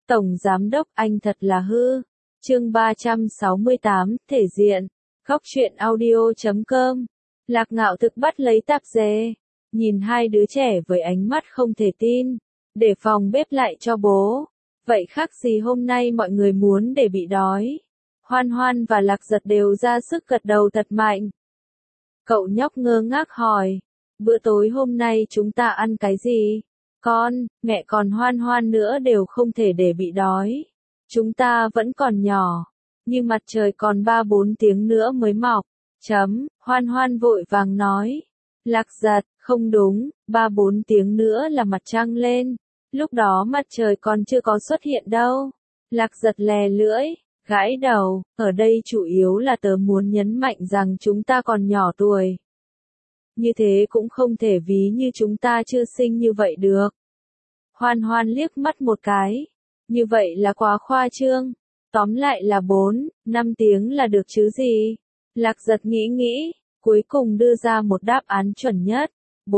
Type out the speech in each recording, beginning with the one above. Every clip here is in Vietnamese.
Tổng Giám đốc anh thật là hư. Chương 368, thể diện. Góc truyện audio.com. Lạc Ngạo Thực bắt lấy tạp dề, nhìn hai đứa trẻ với ánh mắt không thể tin. Để phòng bếp lại cho bố. Vậy khác gì hôm nay mọi người muốn để bị đói. Hoan Hoan và Lạc Giật đều ra sức gật đầu thật mạnh. Cậu nhóc ngơ ngác hỏi, bữa tối hôm nay chúng ta ăn cái gì? Con, mẹ còn Hoan Hoan nữa đều không thể để bị đói. Chúng ta vẫn còn nhỏ, như mặt trời còn 3-4 tiếng nữa mới mọc. Hoan Hoan vội vàng nói. Lạc Giật, không đúng, 3-4 tiếng nữa là mặt trăng lên. Lúc đó mặt trời còn chưa có xuất hiện đâu. Lạc Giật lè lưỡi, gãi đầu, ở đây chủ yếu là tớ muốn nhấn mạnh rằng chúng ta còn nhỏ tuổi. Như thế cũng không thể ví như chúng ta chưa sinh như vậy được. Hoan Hoan liếc mắt một cái. Như vậy là quá khoa trương. Tóm lại là 4-5 tiếng là được chứ gì. Lạc Giật nghĩ, cuối cùng đưa ra một đáp án chuẩn nhất.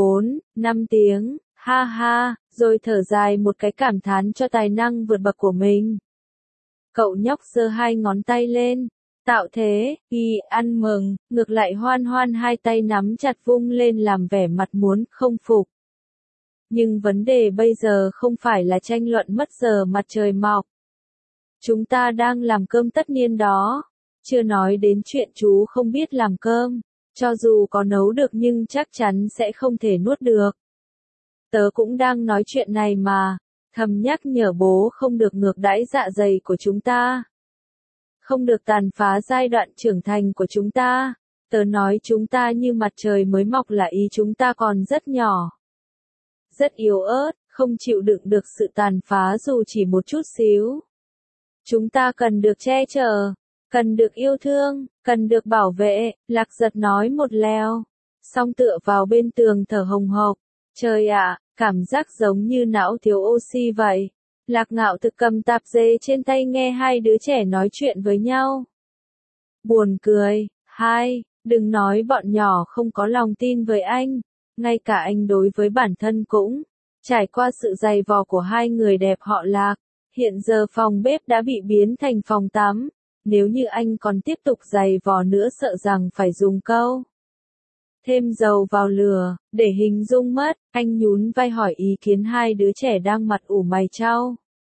4-5 tiếng, ha ha, rồi thở dài một cái cảm thán cho tài năng vượt bậc của mình. Cậu nhóc giơ hai ngón tay lên, tạo thế, ăn mừng, ngược lại Hoan Hoan hai tay nắm chặt vung lên làm vẻ mặt muốn không phục. Nhưng vấn đề bây giờ không phải là tranh luận mất giờ mặt trời mọc. Chúng ta đang làm cơm tất niên đó, chưa nói đến chuyện chú không biết làm cơm, cho dù có nấu được nhưng chắc chắn sẽ không thể nuốt được. Tớ cũng đang nói chuyện này mà, thầm nhắc nhở bố không được ngược đãi dạ dày của chúng ta. Không được tàn phá giai đoạn trưởng thành của chúng ta. Tớ nói chúng ta như mặt trời mới mọc là ý chúng ta còn rất nhỏ. Rất yếu ớt, không chịu đựng được sự tàn phá dù chỉ một chút xíu. Chúng ta cần được che chở, cần được yêu thương, cần được bảo vệ, Lạc Giật nói một lèo. Xong tựa vào bên tường thở hồng hộc. Trời ạ, cảm giác giống như não thiếu oxy vậy. Lạc Ngạo Thực cầm tạp dề trên tay nghe hai đứa trẻ nói chuyện với nhau. Buồn cười, đừng nói bọn nhỏ không có lòng tin với anh. Ngay cả anh đối với bản thân cũng trải qua sự dày vò của hai người đẹp họ Lạc. Hiện giờ phòng bếp đã bị biến thành phòng tắm. Nếu như anh còn tiếp tục dày vò nữa sợ rằng phải dùng câu thêm dầu vào lửa, để hình dung mất. Anh nhún vai hỏi ý kiến hai đứa trẻ đang mặt ủ mày chau.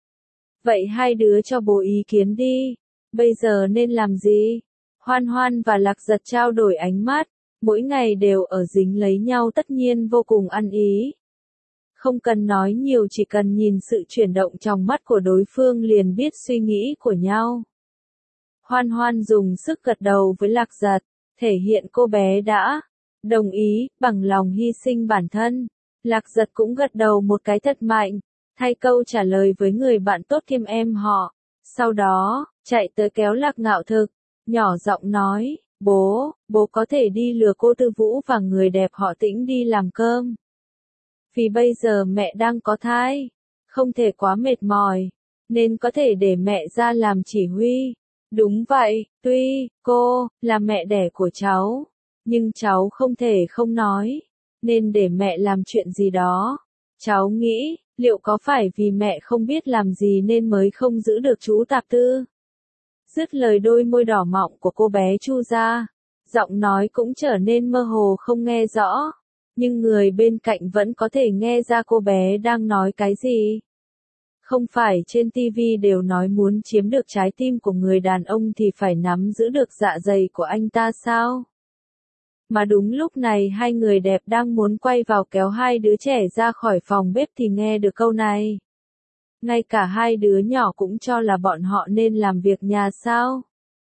Vậy hai đứa cho bố ý kiến đi. Bây giờ nên làm gì? Hoan Hoan và Lạc Giật trao đổi ánh mắt. Mỗi ngày đều ở dính lấy nhau tất nhiên vô cùng ăn ý. Không cần nói nhiều chỉ cần nhìn sự chuyển động trong mắt của đối phương liền biết suy nghĩ của nhau. Hoan Hoan dùng sức gật đầu với Lạc Giật, thể hiện cô bé đã đồng ý, bằng lòng hy sinh bản thân. Lạc Giật cũng gật đầu một cái thật mạnh, thay câu trả lời với người bạn tốt kiêm em họ. Sau đó, chạy tới kéo Lạc Ngạo Thực, nhỏ giọng nói, bố có thể đi lừa cô Tư Vũ và người đẹp họ Tĩnh đi làm cơm. Vì bây giờ mẹ đang có thai, không thể quá mệt mỏi, nên có thể để mẹ ra làm chỉ huy. Đúng vậy, tuy cô là mẹ đẻ của cháu, nhưng cháu không thể không nói, nên để mẹ làm chuyện gì đó. Cháu nghĩ, liệu có phải vì mẹ không biết làm gì nên mới không giữ được chú Tạp Tư? Dứt lời đôi môi đỏ mọng của cô bé chu ra, giọng nói cũng trở nên mơ hồ không nghe rõ, nhưng người bên cạnh vẫn có thể nghe ra cô bé đang nói cái gì. Không phải trên TV đều nói muốn chiếm được trái tim của người đàn ông thì phải nắm giữ được dạ dày của anh ta sao? Mà đúng lúc này hai người đẹp đang muốn quay vào kéo hai đứa trẻ ra khỏi phòng bếp thì nghe được câu này. Ngay cả hai đứa nhỏ cũng cho là bọn họ nên làm việc nhà sao?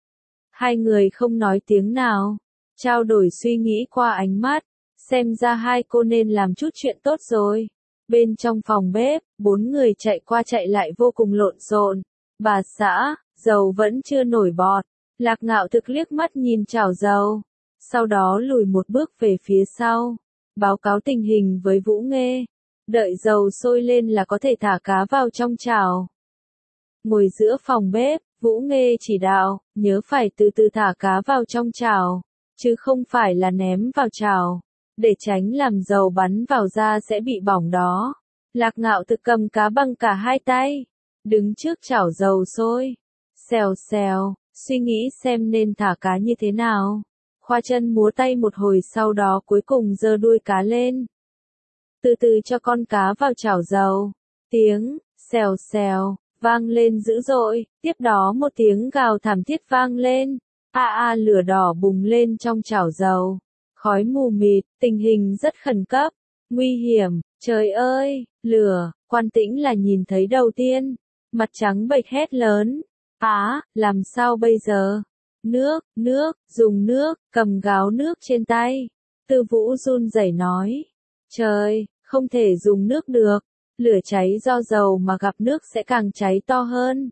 Hai người không nói tiếng nào, trao đổi suy nghĩ qua ánh mắt, xem ra hai cô nên làm chút chuyện tốt rồi. Bên trong phòng bếp, 4 người chạy qua chạy lại vô cùng lộn xộn. Bà xã, dầu vẫn chưa nổi bọt. Lạc Ngạo Thực liếc mắt nhìn chảo dầu, sau đó lùi một bước về phía sau, báo cáo tình hình với Vũ Nghê. Đợi dầu sôi lên là có thể thả cá vào trong chảo. Ngồi giữa phòng bếp, Vũ Nghê chỉ đạo, nhớ phải từ từ thả cá vào trong chảo, chứ không phải là ném vào chảo, để tránh làm dầu bắn vào da sẽ bị bỏng đó. Lạc Ngạo Thực cầm cá bằng cả hai tay, đứng trước chảo dầu sôi. Xèo xèo, suy nghĩ xem nên thả cá như thế nào. Khoa chân múa tay một hồi sau đó cuối cùng giơ đuôi cá lên. Từ từ cho con cá vào chảo dầu. Tiếng, xèo xèo, vang lên dữ dội, tiếp đó một tiếng gào thảm thiết vang lên. Lửa đỏ bùng lên trong chảo dầu. Khói mù mịt, tình hình rất khẩn cấp. Nguy hiểm, trời ơi, lửa, Quan Tĩnh là nhìn thấy đầu tiên. Mặt trắng bệch hét lớn. Làm sao bây giờ? Nước, dùng nước, cầm gáo nước trên tay. Tư Vũ run rẩy nói. Trời, không thể dùng nước được. Lửa cháy do dầu mà gặp nước sẽ càng cháy to hơn.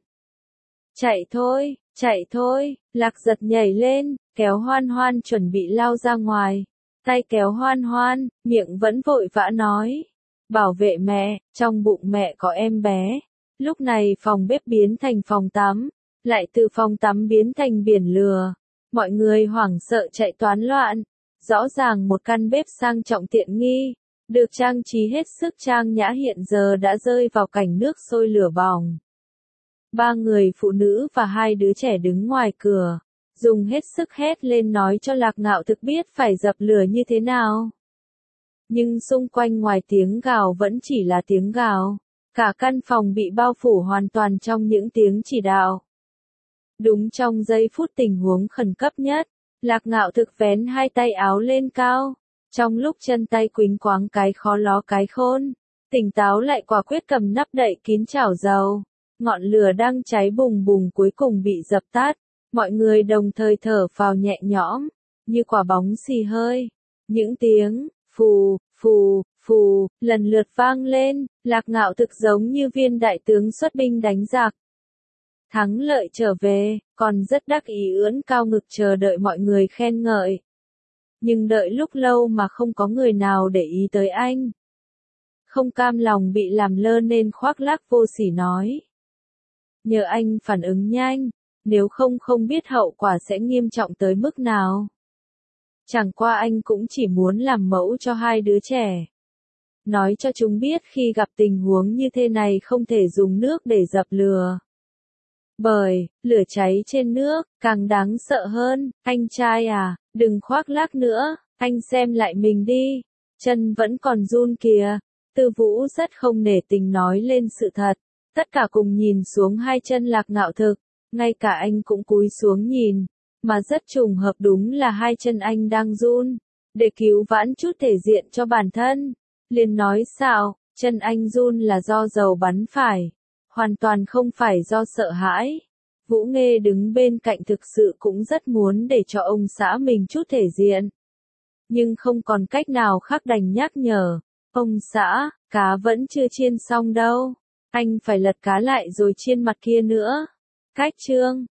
Chạy thôi, Lạc Giật nhảy lên, kéo Hoan Hoan chuẩn bị lao ra ngoài. Tay kéo Hoan Hoan, miệng vẫn vội vã nói. Bảo vệ mẹ, trong bụng mẹ có em bé. Lúc này phòng bếp biến thành phòng tắm, lại từ phòng tắm biến thành biển lửa. Mọi người hoảng sợ chạy toán loạn. Rõ ràng một căn bếp sang trọng tiện nghi, được trang trí hết sức trang nhã hiện giờ đã rơi vào cảnh nước sôi lửa bỏng. 3 người phụ nữ và 2 đứa trẻ đứng ngoài cửa, dùng hết sức hét lên nói cho Lạc Ngạo Thực biết phải dập lửa như thế nào. Nhưng xung quanh ngoài tiếng gào vẫn chỉ là tiếng gào, cả căn phòng bị bao phủ hoàn toàn trong những tiếng chỉ đạo. Đúng trong giây phút tình huống khẩn cấp nhất, Lạc Ngạo Thực vén 2 tay áo lên cao, trong lúc chân tay quỳnh quáng cái khó ló cái khôn, tỉnh táo lại quả quyết cầm nắp đậy kín chảo dầu. Ngọn lửa đang cháy bùng bùng cuối cùng bị dập tắt, mọi người đồng thời thở phào nhẹ nhõm, như quả bóng xì hơi. Những tiếng phù, phù, phù, lần lượt vang lên, Lạc Ngạo Thực giống như viên đại tướng xuất binh đánh giặc. Thắng lợi trở về, còn rất đắc ý ưỡn cao ngực chờ đợi mọi người khen ngợi. Nhưng đợi lúc lâu mà không có người nào để ý tới anh. Không cam lòng bị làm lơ nên khoác lác vô sỉ nói. Nhờ anh phản ứng nhanh, nếu không biết hậu quả sẽ nghiêm trọng tới mức nào. Chẳng qua anh cũng chỉ muốn làm mẫu cho 2 đứa trẻ. Nói cho chúng biết khi gặp tình huống như thế này không thể dùng nước để dập lửa. Bởi, lửa cháy trên nước, càng đáng sợ hơn. Anh trai à, đừng khoác lác nữa, anh xem lại mình đi. Chân vẫn còn run kìa. Tư Vũ rất không nể tình nói lên sự thật. Tất cả cùng nhìn xuống 2 chân Lạc Ngạo Thực, ngay cả anh cũng cúi xuống nhìn, mà rất trùng hợp đúng là 2 chân anh đang run, để cứu vãn chút thể diện cho bản thân. Liền nói sao, chân anh run là do dầu bắn phải, hoàn toàn không phải do sợ hãi. Vũ Nghê đứng bên cạnh thực sự cũng rất muốn để cho ông xã mình chút thể diện. Nhưng không còn cách nào khác đành nhắc nhở, ông xã, cá vẫn chưa chiên xong đâu. Anh phải lật cá lại rồi chiên mặt kia nữa. Cách chương